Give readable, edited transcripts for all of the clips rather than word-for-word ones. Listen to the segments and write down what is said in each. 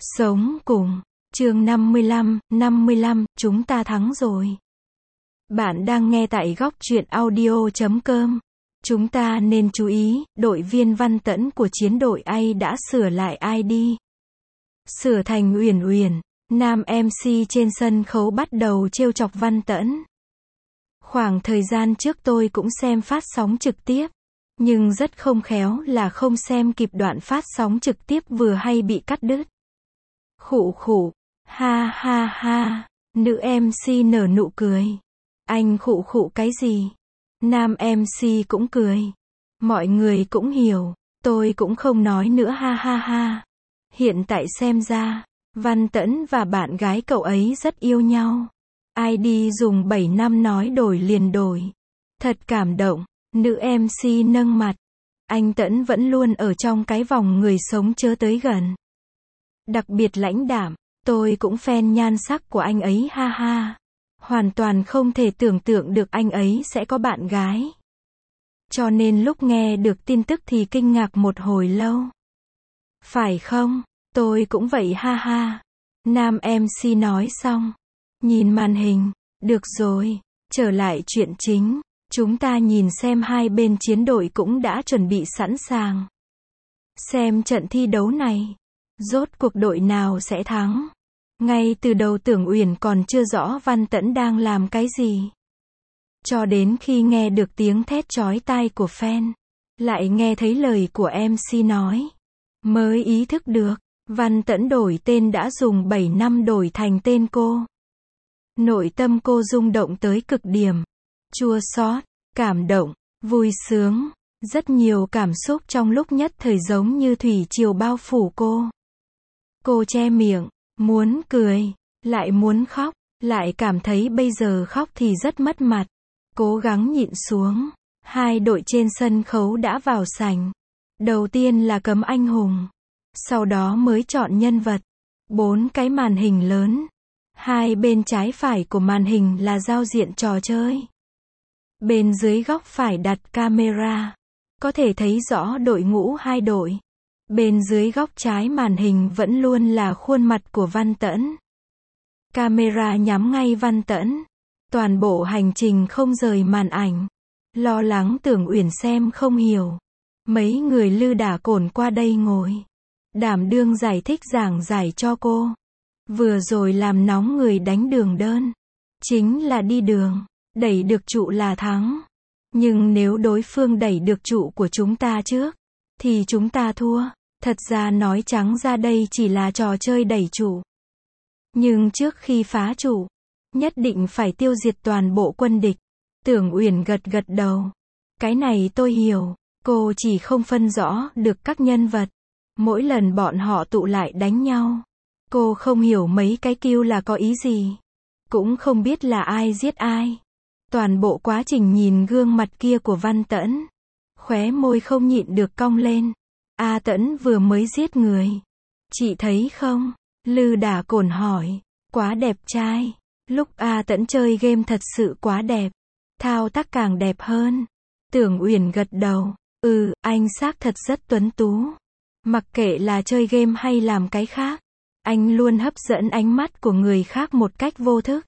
Sống cùng. Chương 55, chúng ta thắng rồi. Bạn đang nghe tại góc truyện audio.com. Chúng ta nên chú ý, đội viên Văn Tẫn của chiến đội A đã sửa lại ID. Sửa thành Uyển Uyển. Nam MC trên sân khấu bắt đầu trêu chọc Văn Tẫn. Khoảng thời gian trước tôi cũng xem phát sóng trực tiếp. Nhưng rất không khéo là không xem kịp đoạn phát sóng trực tiếp vừa hay bị cắt đứt. Khụ khụ. Ha ha ha. Nữ MC nở nụ cười. Anh khụ khụ cái gì? Nam MC cũng cười. Mọi người cũng hiểu. Tôi cũng không nói nữa ha ha ha. Hiện tại xem ra, Văn Tẫn và bạn gái cậu ấy rất yêu nhau. ID dùng 7 năm nói đổi liền đổi. Thật cảm động. Nữ MC nâng mặt. Anh Tẫn vẫn luôn ở trong cái vòng người sống chớ tới gần. Đặc biệt lãnh đạm. Tôi cũng fan nhan sắc của anh ấy ha ha. Hoàn toàn không thể tưởng tượng được anh ấy sẽ có bạn gái. Cho nên lúc nghe được tin tức thì kinh ngạc một hồi lâu. Phải không? Tôi cũng vậy ha ha. Nam MC nói xong. Nhìn màn hình. Được rồi. Trở lại chuyện chính. Chúng ta nhìn xem hai bên chiến đội cũng đã chuẩn bị sẵn sàng. Xem trận thi đấu này. Rốt cuộc đội nào sẽ thắng? Ngay từ đầu Tưởng Uyển còn chưa rõ Văn Tẫn đang làm cái gì. Cho đến khi nghe được tiếng thét chói tai của fan. Lại nghe thấy lời của MC nói. Mới ý thức được. Văn Tẫn đổi tên đã dùng 7 năm đổi thành tên cô. Nội tâm cô rung động tới cực điểm. Chua xót, cảm động, vui sướng. Rất nhiều cảm xúc trong lúc nhất thời giống như thủy triều bao phủ cô. Cô che miệng, muốn cười, lại muốn khóc, lại cảm thấy bây giờ khóc thì rất mất mặt. Cố gắng nhịn xuống. Hai đội trên sân khấu đã vào sảnh. Đầu tiên là cấm anh hùng. Sau đó mới chọn nhân vật. 4 cái màn hình lớn. Hai bên trái phải của màn hình là giao diện trò chơi. Bên dưới góc phải đặt camera. Có thể thấy rõ đội ngũ hai đội. Bên dưới góc trái màn hình vẫn luôn là khuôn mặt của Văn Tẫn. Camera nhắm ngay Văn Tẫn. Toàn bộ hành trình không rời màn ảnh. Lo lắng Tưởng Uyển xem không hiểu. Mấy người lư đả cồn qua đây ngồi. Đảm đương giải thích giảng giải cho cô. Vừa rồi làm nóng người đánh đường đơn. Chính là đi đường. Đẩy được trụ là thắng. Nhưng nếu đối phương đẩy được trụ của chúng ta trước, thì chúng ta thua. Thật ra nói trắng ra đây chỉ là trò chơi đẩy trụ. Nhưng trước khi phá trụ, nhất định phải tiêu diệt toàn bộ quân địch. Tưởng Uyển gật gật đầu. Cái này tôi hiểu. Cô chỉ không phân rõ được các nhân vật. Mỗi lần bọn họ tụ lại đánh nhau. Cô không hiểu mấy cái kêu là có ý gì. Cũng không biết là ai giết ai. Toàn bộ quá trình nhìn gương mặt kia của Văn Tẫn. Khóe môi không nhịn được cong lên. A Tẫn vừa mới giết người. Chị thấy không? Lư đả cồn hỏi. Quá đẹp trai. Lúc A Tẫn chơi game thật sự quá đẹp. Thao tác càng đẹp hơn. Tưởng Uyển gật đầu. Anh xác thật rất tuấn tú. Mặc kệ là chơi game hay làm cái khác. Anh luôn hấp dẫn ánh mắt của người khác một cách vô thức.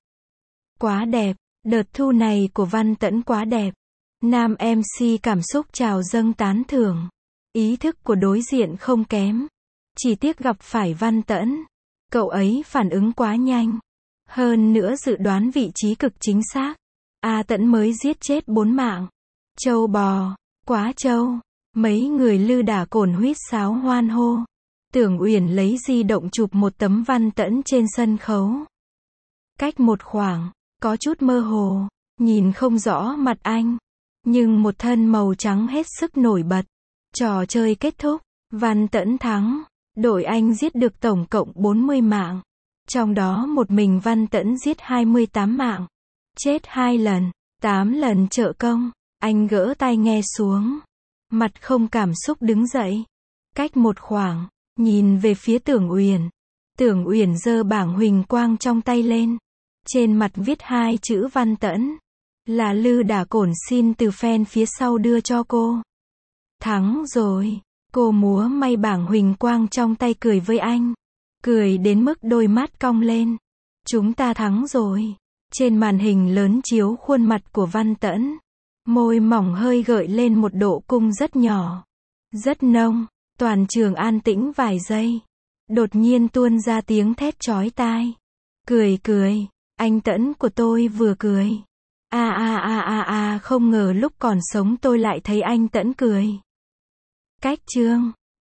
Quá đẹp. Đợt thu này của Văn Tẫn quá đẹp. Nam MC cảm xúc trào dâng tán thưởng. Ý thức của đối diện không kém. Chỉ tiếc gặp phải Văn Tẫn. Cậu ấy phản ứng quá nhanh. Hơn nữa dự đoán vị trí cực chính xác. A Tẫn mới giết chết 4 mạng. Châu bò. Quá châu. Mấy người lư đả cồn huýt sáo hoan hô. Tưởng Uyển lấy di động chụp một tấm Văn Tẫn trên sân khấu. Cách một khoảng. Có chút mơ hồ. Nhìn không rõ mặt anh. Nhưng một thân màu trắng hết sức nổi bật. Trò chơi kết thúc. Văn Tẫn thắng. Đội Anh giết được tổng cộng 40 mạng. Trong đó một mình Văn Tẫn giết 28 mạng. Chết 2 lần. 8 lần trợ công. Anh gỡ tai nghe xuống. Mặt không cảm xúc đứng dậy. Cách một khoảng. Nhìn về phía Tưởng Uyển. Tưởng Uyển giơ bảng huỳnh quang trong tay lên. Trên mặt viết 2 chữ Văn Tẫn. Là lư đả cồn xin từ fan phía sau đưa cho cô. Thắng rồi. Cô múa may bảng huỳnh quang trong tay cười với anh. cười đến mức đôi mắt cong lên. Chúng ta thắng rồi. Trên màn hình lớn chiếu khuôn mặt của Văn Tẫn. Môi mỏng hơi gợi lên một độ cung rất nhỏ. Rất nông. Toàn trường an tĩnh vài giây. Đột nhiên tuôn ra tiếng thét chói tai. Cười cười. Anh Tẫn của tôi vừa cười. Không ngờ lúc còn sống tôi lại thấy anh Tẫn cười. Cách chương